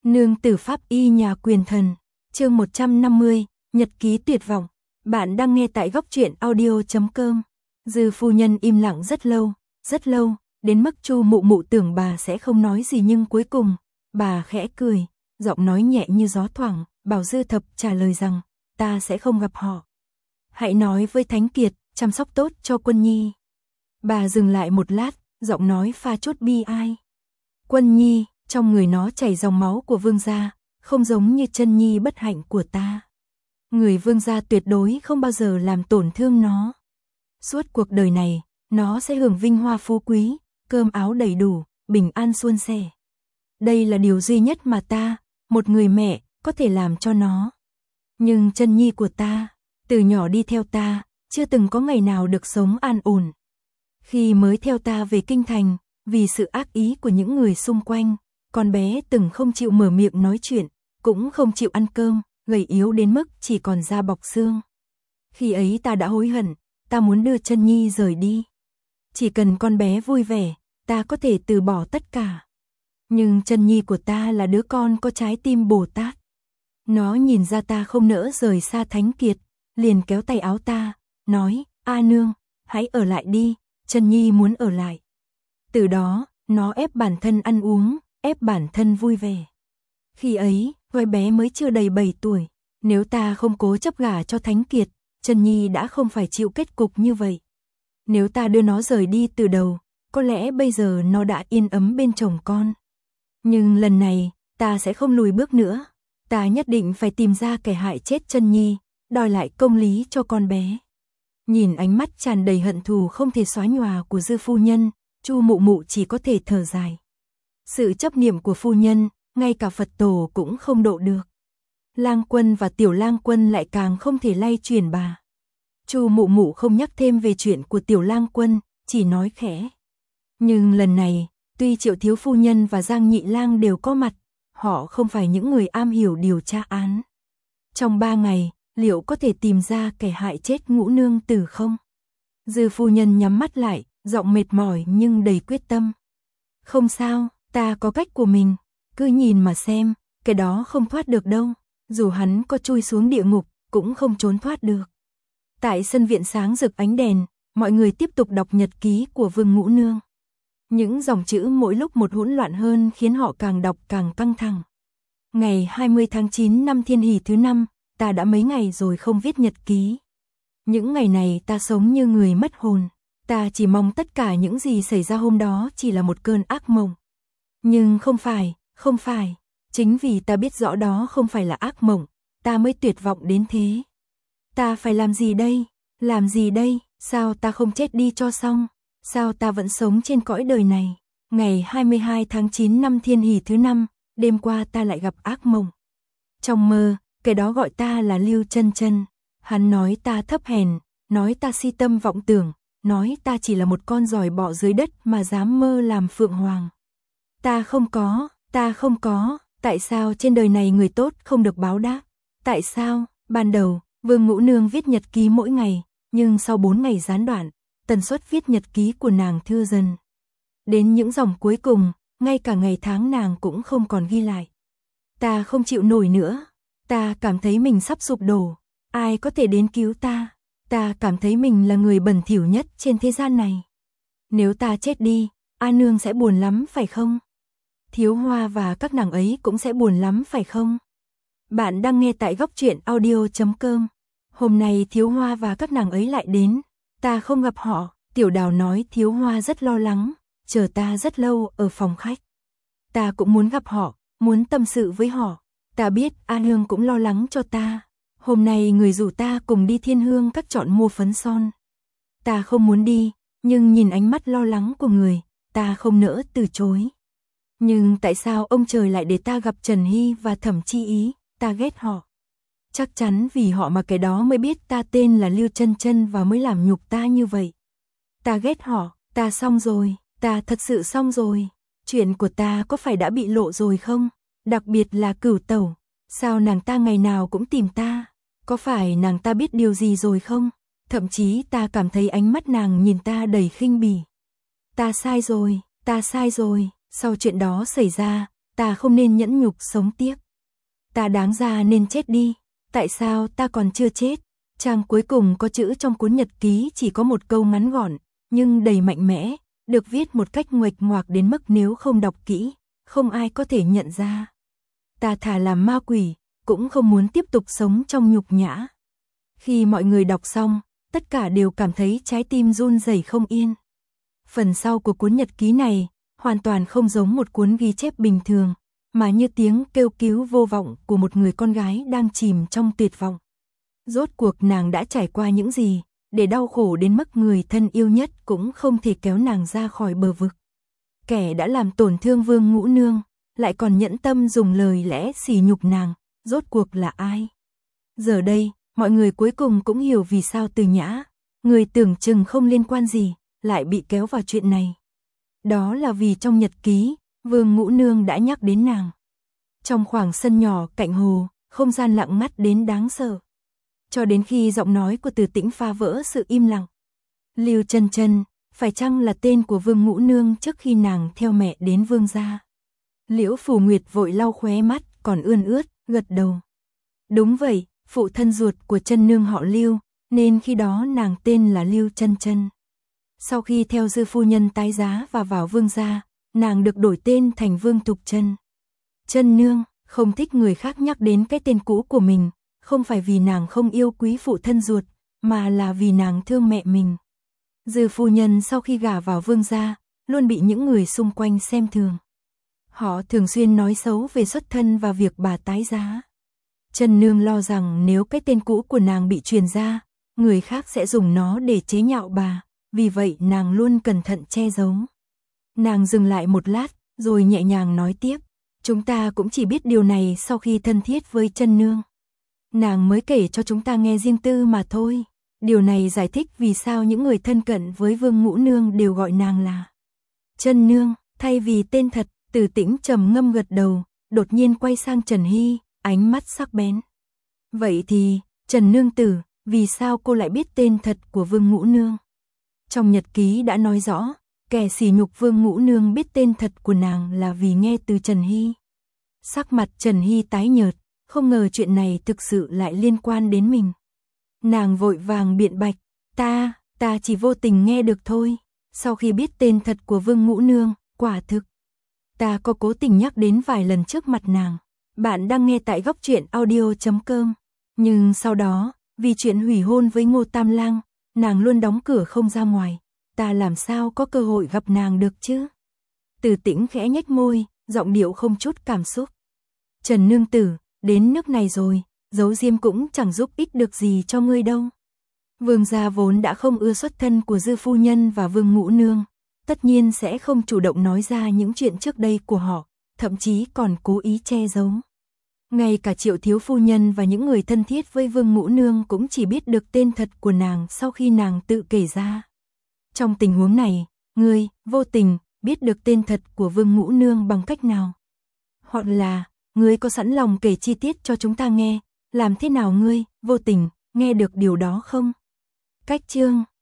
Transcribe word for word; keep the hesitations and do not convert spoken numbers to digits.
Nương tử pháp y nhà quyền thần, chương một trăm năm mươi, nhật ký tuyệt vọng. Bạn đang nghe tại góc truyện audio chấm com. Dư phu nhân im lặng rất lâu, rất lâu, đến mức Chu Mụ Mụ tưởng bà sẽ không nói gì, nhưng cuối cùng, bà khẽ cười, giọng nói nhẹ như gió thoảng, bảo Dư Thập trả lời rằng, ta sẽ không gặp họ. Hãy nói với Thánh Kiệt, chăm sóc tốt cho Quân Nhi. Bà dừng lại một lát, giọng nói pha chút bi ai. Quân Nhi, trong người nó chảy dòng máu của Vương gia, không giống như Chân Nhi bất hạnh của ta. Người Vương gia tuyệt đối không bao giờ làm tổn thương nó. Suốt cuộc đời này, nó sẽ hưởng vinh hoa phú quý, cơm áo đầy đủ, bình an suôn sẻ. Đây là điều duy nhất mà ta, một người mẹ, có thể làm cho nó. Nhưng Chân Nhi của ta, từ nhỏ đi theo ta, chưa từng có ngày nào được sống an ổn. Khi mới theo ta về kinh thành, vì sự ác ý của những người xung quanh, con bé từng không chịu mở miệng nói chuyện, cũng không chịu ăn cơm, gầy yếu đến mức chỉ còn da bọc xương. Khi ấy ta đã hối hận, ta muốn đưa Chân Nhi rời đi. Chỉ cần con bé vui vẻ, ta có thể từ bỏ tất cả. Nhưng Chân Nhi của ta là đứa con có trái tim Bồ Tát. Nó nhìn ra ta không nỡ rời xa Thánh Kiệt, liền kéo tay áo ta, nói, A nương, hãy ở lại đi, Chân Nhi muốn ở lại. Từ đó, nó ép bản thân ăn uống, ép bản thân vui vẻ. Khi ấy, con bé mới chưa đầy bảy tuổi, nếu ta không cố chấp gả cho Thánh Kiệt, Chân Nhi đã không phải chịu kết cục như vậy. Nếu ta đưa nó rời đi từ đầu, có lẽ bây giờ nó đã yên ấm bên chồng con. Nhưng lần này, ta sẽ không lùi bước nữa. Ta nhất định phải tìm ra kẻ hại chết Chân Nhi, đòi lại công lý cho con bé. Nhìn ánh mắt tràn đầy hận thù không thể xóa nhòa của Dư phu nhân, Chu Mụ Mụ chỉ có thể thở dài. Sự chấp niệm của phu nhân, ngay cả Phật tổ cũng không độ được. Lang Quân và Tiểu Lang Quân lại càng không thể lay chuyển bà. Chu Mụ Mụ không nhắc thêm về chuyện của Tiểu Lang Quân, chỉ nói khẽ. Nhưng lần này, tuy Triệu thiếu phu nhân và Giang Nhị Lang đều có mặt, họ không phải những người am hiểu điều tra án. Trong ba ngày, liệu có thể tìm ra kẻ hại chết Ngũ nương tử không? Dư phu nhân nhắm mắt lại, giọng mệt mỏi nhưng đầy quyết tâm. Không sao, ta có cách của mình, cứ nhìn mà xem, cái đó không thoát được đâu, dù hắn có chui xuống địa ngục, cũng không trốn thoát được. Tại sân viện sáng rực ánh đèn, mọi người tiếp tục đọc nhật ký của Vương Ngũ nương. Những dòng chữ mỗi lúc một hỗn loạn hơn khiến họ càng đọc càng căng thẳng. Ngày hai mươi tháng chín năm Thiên Hỷ thứ năm, ta đã mấy ngày rồi không viết nhật ký. Những ngày này ta sống như người mất hồn. Ta chỉ mong tất cả những gì xảy ra hôm đó chỉ là một cơn ác mộng. Nhưng không phải, không phải. Chính vì ta biết rõ đó không phải là ác mộng, ta mới tuyệt vọng đến thế. Ta phải làm gì đây? Làm gì đây? Sao ta không chết đi cho xong? Sao ta vẫn sống trên cõi đời này? Ngày hai mươi hai tháng chín năm Thiên Hỷ thứ năm, đêm qua ta lại gặp ác mộng. Trong mơ, cái đó gọi ta là Lưu Chân Chân. Hắn nói ta thấp hèn, nói ta si tâm vọng tưởng, nói ta chỉ là một con giòi bọ dưới đất mà dám mơ làm phượng hoàng. Ta không có, ta không có, tại sao trên đời này người tốt không được báo đáp? Tại sao? Ban đầu, Vương Ngũ nương viết nhật ký mỗi ngày, nhưng sau bốn ngày gián đoạn, tần suất viết nhật ký của nàng thưa dần. Đến những dòng cuối cùng, ngay cả ngày tháng nàng cũng không còn ghi lại. Ta không chịu nổi nữa, ta cảm thấy mình sắp sụp đổ, ai có thể đến cứu ta? Ta cảm thấy mình là người bẩn thỉu nhất trên thế gian này. Nếu ta chết đi, A nương sẽ buồn lắm phải không? Thiếu Hoa và các nàng ấy cũng sẽ buồn lắm phải không? Bạn đang nghe tại góc truyện audio chấm com. Hôm nay Thiếu Hoa và các nàng ấy lại đến. Ta không gặp họ, Tiểu Đào nói Thiếu Hoa rất lo lắng, chờ ta rất lâu ở phòng khách. Ta cũng muốn gặp họ, muốn tâm sự với họ. Ta biết A nương cũng lo lắng cho ta. Hôm nay người rủ ta cùng đi Thiên Hương Các chọn mua phấn son. Ta không muốn đi, nhưng nhìn ánh mắt lo lắng của người, ta không nỡ từ chối. Nhưng tại sao ông trời lại để ta gặp Trần Hy và Thẩm Chi Ý? Ta ghét họ. Chắc chắn vì họ mà cái đó mới biết ta tên là Lưu Chân Chân và mới làm nhục ta như vậy. Ta ghét họ, ta xong rồi, ta thật sự xong rồi. Chuyện của ta có phải đã bị lộ rồi không? Đặc biệt là Cửu Tẩu, sao nàng ta ngày nào cũng tìm ta? Có phải nàng ta biết điều gì rồi không? Thậm chí ta cảm thấy ánh mắt nàng nhìn ta đầy khinh bỉ. Ta sai rồi, ta sai rồi. Sau chuyện đó xảy ra, ta không nên nhẫn nhục sống tiếp. Ta đáng ra nên chết đi, tại sao ta còn chưa chết? Trang cuối cùng có chữ trong cuốn nhật ký chỉ có một câu ngắn gọn, nhưng đầy mạnh mẽ, được viết một cách nguệch ngoạc đến mức nếu không đọc kỹ, không ai có thể nhận ra. Ta thà làm ma quỷ, cũng không muốn tiếp tục sống trong nhục nhã. Khi mọi người đọc xong, tất cả đều cảm thấy trái tim run rẩy không yên. Phần sau của cuốn nhật ký này, hoàn toàn không giống một cuốn ghi chép bình thường, mà như tiếng kêu cứu vô vọng của một người con gái đang chìm trong tuyệt vọng. Rốt cuộc nàng đã trải qua những gì, để đau khổ đến mức người thân yêu nhất cũng không thể kéo nàng ra khỏi bờ vực. Kẻ đã làm tổn thương Vương Ngũ Nương, lại còn nhẫn tâm dùng lời lẽ sỉ nhục nàng, rốt cuộc là ai? Giờ đây, mọi người cuối cùng cũng hiểu vì sao Từ Nhã, người tưởng chừng không liên quan gì, lại bị kéo vào chuyện này. Đó là vì trong nhật ký, Vương Ngũ Nương đã nhắc đến nàng. Trong khoảng sân nhỏ cạnh hồ, không gian lặng ngắt đến đáng sợ. Cho đến khi giọng nói của Từ Tĩnh phá vỡ sự im lặng. Lưu Chân Chân, phải chăng là tên của Vương Ngũ Nương trước khi nàng theo mẹ đến Vương gia? Liễu Phủ Nguyệt vội lau khóe mắt, còn ươn ướt, gật đầu. Đúng vậy, phụ thân ruột của Chân Nương họ Lưu, nên khi đó nàng tên là Lưu Chân Chân. Sau khi theo dư phu nhân tái giá và vào Vương gia, nàng được đổi tên thành Vương Thục Chân. Chân Nương không thích người khác nhắc đến cái tên cũ của mình, không phải vì nàng không yêu quý phụ thân ruột, mà là vì nàng thương mẹ mình. Dư phu nhân sau khi gả vào Vương gia, luôn bị những người xung quanh xem thường. Họ thường xuyên nói xấu về xuất thân và việc bà tái giá. Chân Nương lo rằng nếu cái tên cũ của nàng bị truyền ra, người khác sẽ dùng nó để chế nhạo bà, vì vậy nàng luôn cẩn thận che giấu. Nàng dừng lại một lát, rồi nhẹ nhàng nói tiếp, chúng ta cũng chỉ biết điều này sau khi thân thiết với Chân Nương. Nàng mới kể cho chúng ta nghe riêng tư mà thôi. Điều này giải thích vì sao những người thân cận với Vương Ngũ Nương đều gọi nàng là Chân Nương, thay vì tên thật. Từ Tĩnh trầm ngâm gật đầu, đột nhiên quay sang Trần Hy, ánh mắt sắc bén. Vậy thì, Trần Nương tử, vì sao cô lại biết tên thật của Vương Ngũ Nương? Trong nhật ký đã nói rõ, kẻ sỉ nhục Vương Ngũ Nương biết tên thật của nàng là vì nghe từ Trần Hy. Sắc mặt Trần Hy tái nhợt, không ngờ chuyện này thực sự lại liên quan đến mình. Nàng vội vàng biện bạch, ta, ta chỉ vô tình nghe được thôi. Sau khi biết tên thật của Vương Ngũ Nương, quả thực ta có cố tình nhắc đến vài lần trước mặt nàng. Bạn đang nghe tại góc truyện audio chấm com. Nhưng sau đó, vì chuyện hủy hôn với Ngô Tam Lang, nàng luôn đóng cửa không ra ngoài. Ta làm sao có cơ hội gặp nàng được chứ? Từ Tĩnh khẽ nhếch môi, giọng điệu không chút cảm xúc. Trần Nương tử, đến nước này rồi, giấu diêm cũng chẳng giúp ích được gì cho ngươi đâu. Vương gia vốn đã không ưa xuất thân của Dư phu nhân và Vương Ngũ Nương, tất nhiên sẽ không chủ động nói ra những chuyện trước đây của họ, thậm chí còn cố ý che giấu. Ngay cả Triệu thiếu phu nhân và những người thân thiết với Vương Ngũ Nương cũng chỉ biết được tên thật của nàng sau khi nàng tự kể ra. Trong tình huống này, ngươi, vô tình, biết được tên thật của Vương Ngũ Nương bằng cách nào? Hoặc là, ngươi có sẵn lòng kể chi tiết cho chúng ta nghe, làm thế nào ngươi, vô tình, nghe được điều đó không? Cách chương